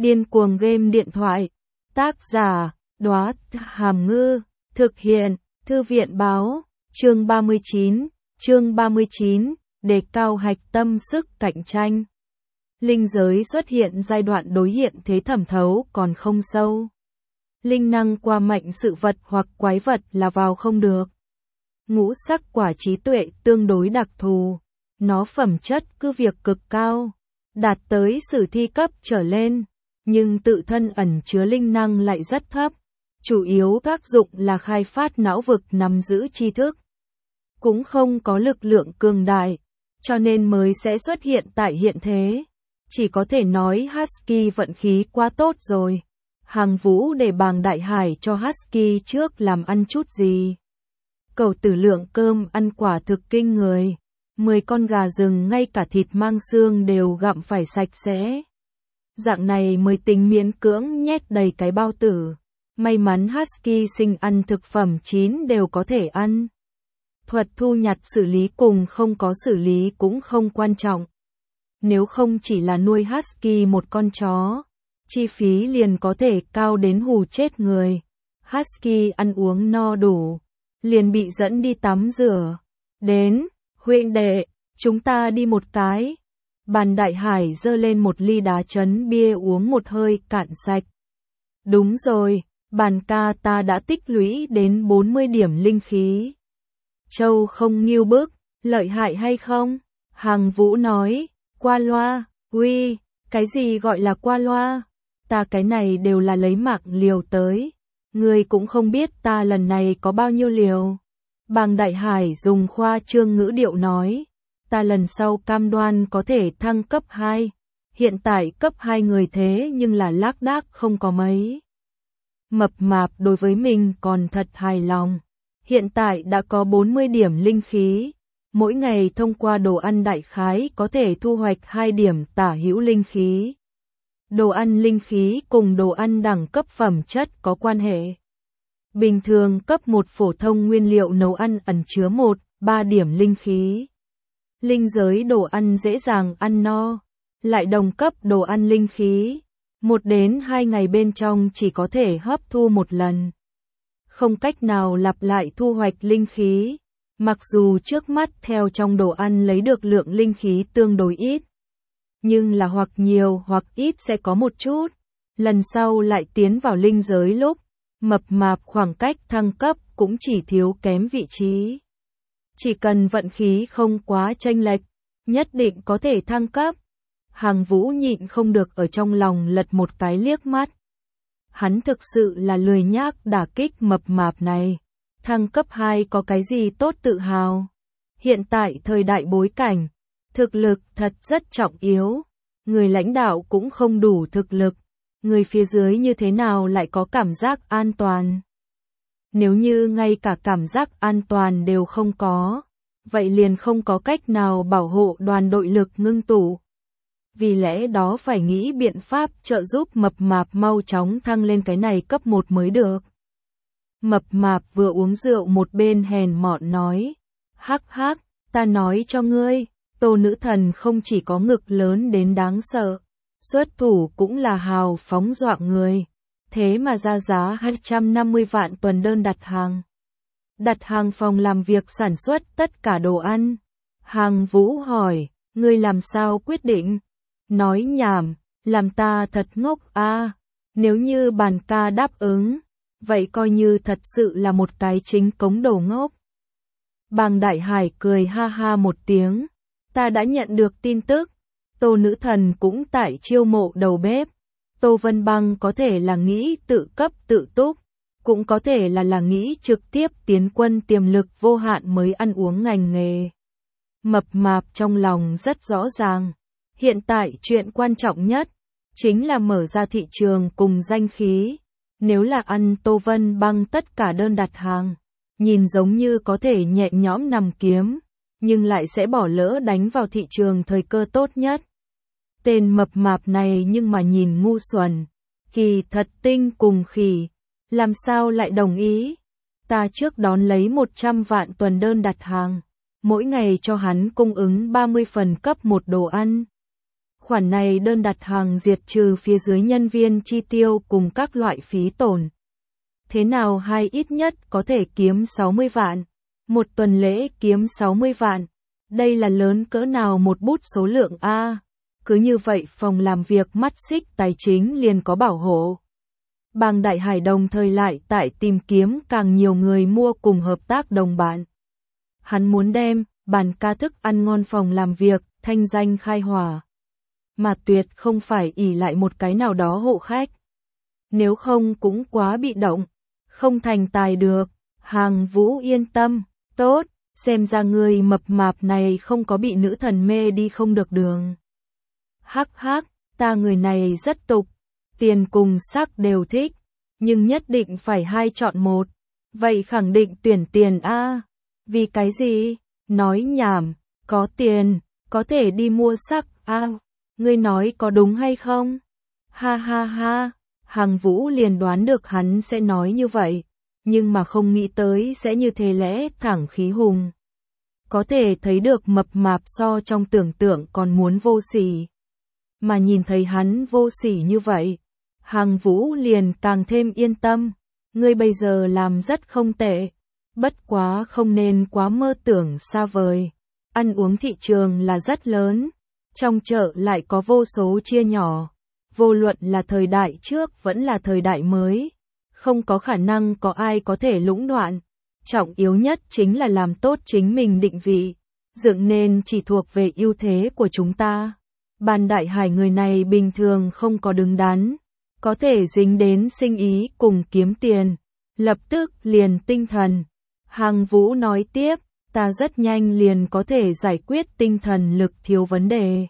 Điên cuồng game điện thoại. Tác giả, Đóa Hàm Ngư. Thực hiện, Thư viện Báo. Chương 39, đề cao hạch tâm sức cạnh tranh. Linh giới xuất hiện giai đoạn đối hiện thế thẩm thấu còn không sâu. Linh năng qua mạnh sự vật hoặc quái vật là vào không được. Ngũ sắc quả trí tuệ tương đối đặc thù. Nó phẩm chất cứ việc cực cao, đạt tới sử thi cấp trở lên, nhưng tự thân ẩn chứa linh năng lại rất thấp. Chủ yếu tác dụng là khai phát não vực nắm giữ tri thức. Cũng không có lực lượng cường đại, cho nên mới sẽ xuất hiện tại hiện thế. Chỉ có thể nói Husky vận khí quá tốt rồi. Hàng Vũ để Bàng Đại Hải cho Husky trước làm ăn chút gì. Cẩu tử lượng cơm ăn quả thực kinh người. 10 con gà rừng ngay cả thịt mang xương đều gặm phải sạch sẽ. Dạng này mới tính miễn cưỡng nhét đầy cái bao tử. May mắn Husky sinh ăn thực phẩm chín đều có thể ăn. Thuật thu nhặt xử lý cùng không có xử lý cũng không quan trọng. Nếu không chỉ là nuôi Husky một con chó, chi phí liền có thể cao đến hù chết người. Husky ăn uống no đủ, liền bị dẫn đi tắm rửa. Đến, huynh đệ, chúng ta đi một cái. Bàn Đại Hải giơ lên một ly đá chấn bia uống một hơi cạn sạch. Đúng rồi, bàn ca ta đã tích lũy đến 40 điểm linh khí. Châu không nghiêu bức, lợi hại hay không? Hàng Vũ nói, qua loa, uy, cái gì gọi là qua loa? Ta cái này đều là lấy mạng liều tới. Ngươi cũng không biết ta lần này có bao nhiêu liều. Bàng Đại Hải dùng khoa trương ngữ điệu nói, ta lần sau cam đoan có thể thăng cấp 2. Hiện tại cấp 2 người thế nhưng là lác đác không có mấy. Mập mạp đối với mình còn thật hài lòng. Hiện tại đã có 40 điểm linh khí. Mỗi ngày thông qua đồ ăn đại khái có thể thu hoạch 2 điểm tả hữu linh khí. Đồ ăn linh khí cùng đồ ăn đẳng cấp phẩm chất có quan hệ. Bình thường cấp 1 phổ thông nguyên liệu nấu ăn ẩn chứa 1-3 điểm linh khí. Linh giới đồ ăn dễ dàng ăn no. Lại đồng cấp đồ ăn linh khí. 1 đến 2 ngày bên trong chỉ có thể hấp thu một lần. Không cách nào lặp lại thu hoạch linh khí. Mặc dù trước mắt theo trong đồ ăn lấy được lượng linh khí tương đối ít. Nhưng là hoặc nhiều hoặc ít sẽ có một chút. Lần sau lại tiến vào linh giới lúc, mập mạp khoảng cách thăng cấp cũng chỉ thiếu kém vị trí. Chỉ cần vận khí không quá chênh lệch, nhất định có thể thăng cấp. Hàng Vũ nhịn không được ở trong lòng lật một cái liếc mắt. Hắn thực sự là lười nhác đả kích mập mạp này. Thăng cấp 2 có cái gì tốt tự hào. Hiện tại thời đại bối cảnh, thực lực thật rất trọng yếu. Người lãnh đạo cũng không đủ thực lực. Người phía dưới như thế nào lại có cảm giác an toàn? Nếu như ngay cả cảm giác an toàn đều không có, vậy liền không có cách nào bảo hộ đoàn đội lực ngưng tụ. Vì lẽ đó phải nghĩ biện pháp trợ giúp mập mạp mau chóng thăng lên cái này cấp 1 mới được. Mập mạp vừa uống rượu một bên hèn mọn nói, hắc hắc, ta nói cho ngươi, Tô nữ thần không chỉ có ngực lớn đến đáng sợ, xuất thủ cũng là hào phóng dọa người, thế mà ra giá 250 vạn tuần đơn đặt hàng. Đặt hàng phòng làm việc sản xuất tất cả đồ ăn. Hàng Vũ hỏi, ngươi làm sao quyết định? Nói nhảm, làm ta thật ngốc a. Nếu như bàn ca đáp ứng, vậy coi như thật sự là một cái chính cống đồ ngốc. Bàng Đại Hải cười ha ha một tiếng, ta đã nhận được tin tức, Tô nữ thần cũng tại chiêu mộ đầu bếp. Tô Vân Băng có thể là nghĩ tự cấp tự túc, cũng có thể là nghĩ trực tiếp tiến quân tiềm lực vô hạn mới ăn uống ngành nghề. Mập mạp trong lòng rất rõ ràng, hiện tại chuyện quan trọng nhất chính là mở ra thị trường cùng danh khí. Nếu là ăn Tô Vân Băng tất cả đơn đặt hàng, nhìn giống như có thể nhẹ nhõm nằm kiếm, nhưng lại sẽ bỏ lỡ đánh vào thị trường thời cơ tốt nhất. Tên mập mạp này nhưng mà nhìn ngu xuẩn, kỳ thật tinh cùng khỉ, làm sao lại đồng ý? Ta trước đón lấy 100 vạn tuần đơn đặt hàng, mỗi ngày cho hắn cung ứng 30 phần cấp 1 đồ ăn. Khoản này đơn đặt hàng diệt trừ phía dưới nhân viên chi tiêu cùng các loại phí tổn. Thế nào hay ít nhất có thể kiếm 60 vạn. Một tuần lễ kiếm 60 vạn. Đây là lớn cỡ nào một bút số lượng A. Cứ như vậy phòng làm việc mắt xích tài chính liền có bảo hộ. Bàng Đại Hải đồng thời lại tại tìm kiếm càng nhiều người mua cùng hợp tác đồng bạn. Hắn muốn đem bàn ca thức ăn ngon phòng làm việc, thanh danh khai hỏa. Mà tuyệt không phải ỷ lại một cái nào đó hộ khách. Nếu không cũng quá bị động, không thành tài được. Hàng Vũ yên tâm, tốt, xem ra người mập mạp này không có bị nữ thần mê đi không được đường. Hắc hắc, ta người này rất tục, tiền cùng sắc đều thích, nhưng nhất định phải hai chọn một. Vậy khẳng định tuyển tiền a. Vì cái gì? Nói nhảm, có tiền, có thể đi mua sắc a. Ngươi nói có đúng hay không? Ha ha ha, Hàng Vũ liền đoán được hắn sẽ nói như vậy, nhưng mà không nghĩ tới sẽ như thế lẽ thẳng khí hùng. Có thể thấy được mập mạp so trong tưởng tượng còn muốn vô sỉ. Mà nhìn thấy hắn vô sỉ như vậy, Hàng Vũ liền càng thêm yên tâm. Ngươi bây giờ làm rất không tệ, bất quá không nên quá mơ tưởng xa vời. Ăn uống thị trường là rất lớn, trong chợ lại có vô số chia nhỏ. Vô luận là thời đại trước vẫn là thời đại mới, không có khả năng có ai có thể lũng đoạn. Trọng yếu nhất chính là làm tốt chính mình định vị, dựng nên chỉ thuộc về ưu thế của chúng ta. Bàng Đại Hải người này bình thường không có đứng đắn, có thể dính đến sinh ý cùng kiếm tiền, lập tức liền tinh thần. Hàng Vũ nói tiếp, ta rất nhanh liền có thể giải quyết tinh thần lực thiếu vấn đề.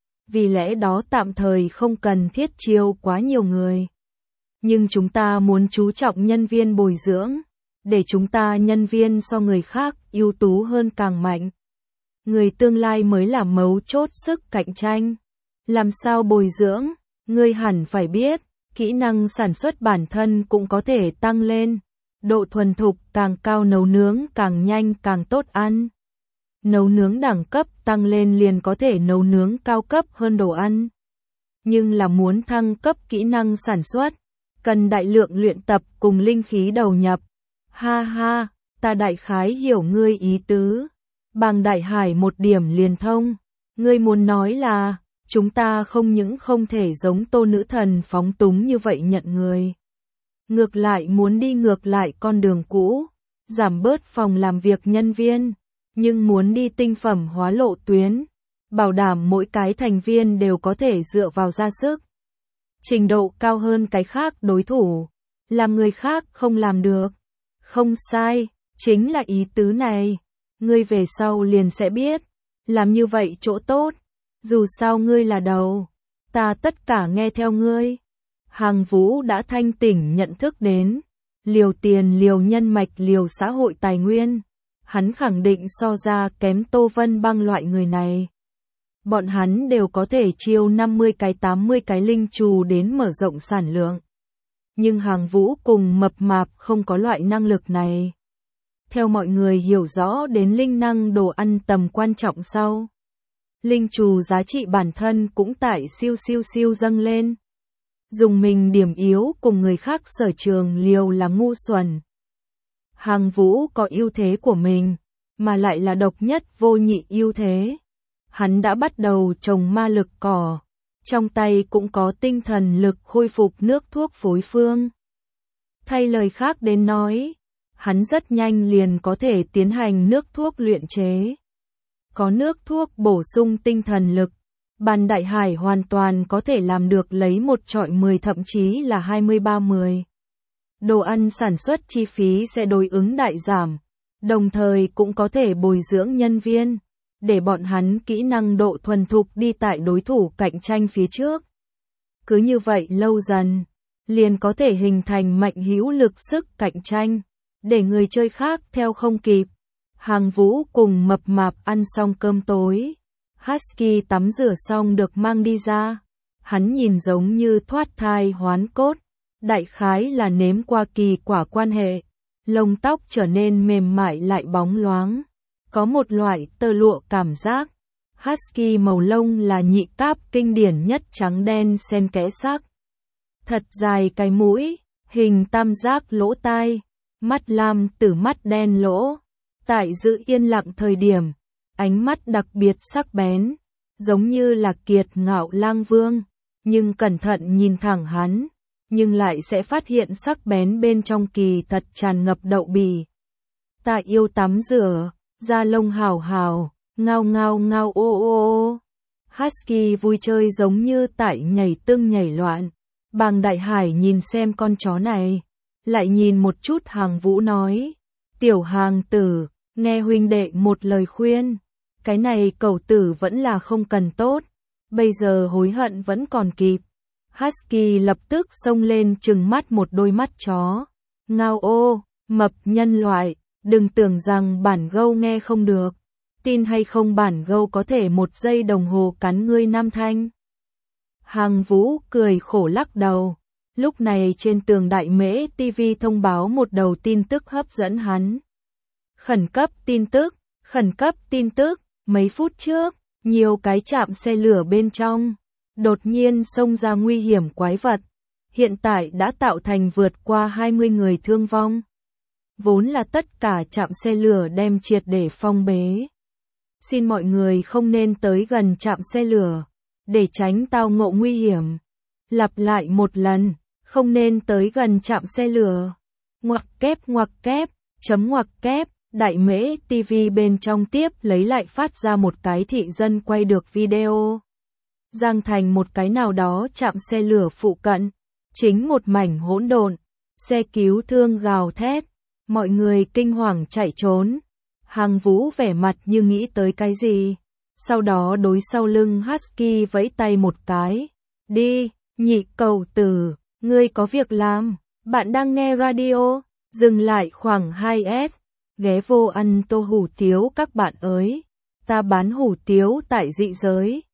Vì lẽ đó tạm thời không cần thiết chiêu quá nhiều người. Nhưng chúng ta muốn chú trọng nhân viên bồi dưỡng, để chúng ta nhân viên so người khác ưu tú hơn càng mạnh. Người tương lai mới là mấu chốt sức cạnh tranh. Làm sao bồi dưỡng? Ngươi hẳn phải biết, kỹ năng sản xuất bản thân cũng có thể tăng lên. Độ thuần thục càng cao nấu nướng càng nhanh càng tốt ăn. Nấu nướng đẳng cấp tăng lên liền có thể nấu nướng cao cấp hơn đồ ăn. Nhưng là muốn thăng cấp kỹ năng sản xuất, cần đại lượng luyện tập cùng linh khí đầu nhập. Ha ha, ta đại khái hiểu ngươi ý tứ. Bàng Đại Hải một điểm liền thông. Ngươi muốn nói là, chúng ta không những không thể giống Tô nữ thần phóng túng như vậy nhận người. Ngược lại muốn đi ngược lại con đường cũ, giảm bớt phòng làm việc nhân viên, nhưng muốn đi tinh phẩm hóa lộ tuyến, bảo đảm mỗi cái thành viên đều có thể dựa vào ra sức. Trình độ cao hơn cái khác đối thủ, làm người khác không làm được. Không sai, chính là ý tứ này. Ngươi về sau liền sẽ biết, làm như vậy chỗ tốt. Dù sao ngươi là đầu, ta tất cả nghe theo ngươi. Hàng Vũ đã thanh tỉnh nhận thức đến, liều tiền liều nhân mạch liều xã hội tài nguyên. Hắn khẳng định so ra kém Tô Vân Băng loại người này. Bọn hắn đều có thể chiêu 50 cái 80 cái linh trù đến mở rộng sản lượng. Nhưng Hàng Vũ cùng mập mạp không có loại năng lực này. Theo mọi người hiểu rõ đến linh năng đồ ăn tầm quan trọng sau, linh trù giá trị bản thân cũng tại siêu dâng lên. Dùng mình điểm yếu cùng người khác sở trường liều là ngu xuẩn. Hàng Vũ có ưu thế của mình, mà lại là độc nhất vô nhị ưu thế. Hắn đã bắt đầu trồng ma lực cỏ, trong tay cũng có tinh thần lực khôi phục nước thuốc phối phương. Thay lời khác đến nói, hắn rất nhanh liền có thể tiến hành nước thuốc luyện chế. Có nước thuốc bổ sung tinh thần lực, Bàng Đại Hải hoàn toàn có thể làm được lấy một chọi 10 thậm chí là 23-10. Đồ ăn sản xuất chi phí sẽ đối ứng đại giảm, đồng thời cũng có thể bồi dưỡng nhân viên, để bọn hắn kỹ năng độ thuần thục đi tại đối thủ cạnh tranh phía trước. Cứ như vậy lâu dần, liền có thể hình thành mạnh hữu lực sức cạnh tranh, để người chơi khác theo không kịp. Hàng Vũ cùng mập mạp ăn xong cơm tối, Husky tắm rửa xong được mang đi ra. Hắn nhìn giống như thoát thai hoán cốt, đại khái là nếm qua kỳ quả quan hệ, lông tóc trở nên mềm mại lại bóng loáng, có một loại tơ lụa cảm giác. Husky màu lông là nhị cáp kinh điển nhất, trắng đen xen kẽ sắc. Thật dài cái mũi, hình tam giác lỗ tai, mắt lam tử mắt đen lỗ. Tại giữ yên lặng thời điểm, ánh mắt đặc biệt sắc bén, giống như là kiệt ngạo lang vương, nhưng cẩn thận nhìn thẳng hắn, nhưng lại sẽ phát hiện sắc bén bên trong kỳ thật tràn ngập đậu bỉ. Ta yêu tắm rửa, da lông hào hào, ngao ngao ngao ô ô ô. Husky vui chơi giống như tại nhảy tưng nhảy loạn. Bàng Đại Hải nhìn xem con chó này, lại nhìn một chút Hàng Vũ nói, tiểu Hàng tử, nghe huynh đệ một lời khuyên, cái này cẩu tử vẫn là không cần tốt, bây giờ hối hận vẫn còn kịp. Husky lập tức xông lên trừng mắt một đôi mắt chó, ngao ô, mập nhân loại, đừng tưởng rằng bản gâu nghe không được, tin hay không bản gâu có thể 1 giây đồng hồ cắn ngươi 5 thanh. Hàng Vũ cười khổ lắc đầu. Lúc này trên tường Đại Mễ TV thông báo một đầu tin tức hấp dẫn hắn. Khẩn cấp tin tức, mấy phút trước, nhiều cái trạm xe lửa bên trong, đột nhiên xông ra nguy hiểm quái vật. Hiện tại đã tạo thành vượt qua 20 người thương vong. Vốn là tất cả trạm xe lửa đem triệt để phong bế. Xin mọi người không nên tới gần trạm xe lửa, để tránh tao ngộ nguy hiểm. Lặp lại một lần, không nên tới gần trạm xe lửa. Ngoặc kép, chấm ngoặc kép, Đại Mễ TV bên trong tiếp lấy lại phát ra một cái thị dân quay được video. Giang thành một cái nào đó trạm xe lửa phụ cận, chính một mảnh hỗn độn, xe cứu thương gào thét, mọi người kinh hoàng chạy trốn. Hàng Vũ vẻ mặt như nghĩ tới cái gì, sau đó đối sau lưng Husky vẫy tay một cái, đi, nhị cẩu tử, ngươi có việc làm, bạn đang nghe radio, dừng lại khoảng 2S, ghé vô ăn tô hủ tiếu các bạn ơi, ta bán hủ tiếu tại dị giới.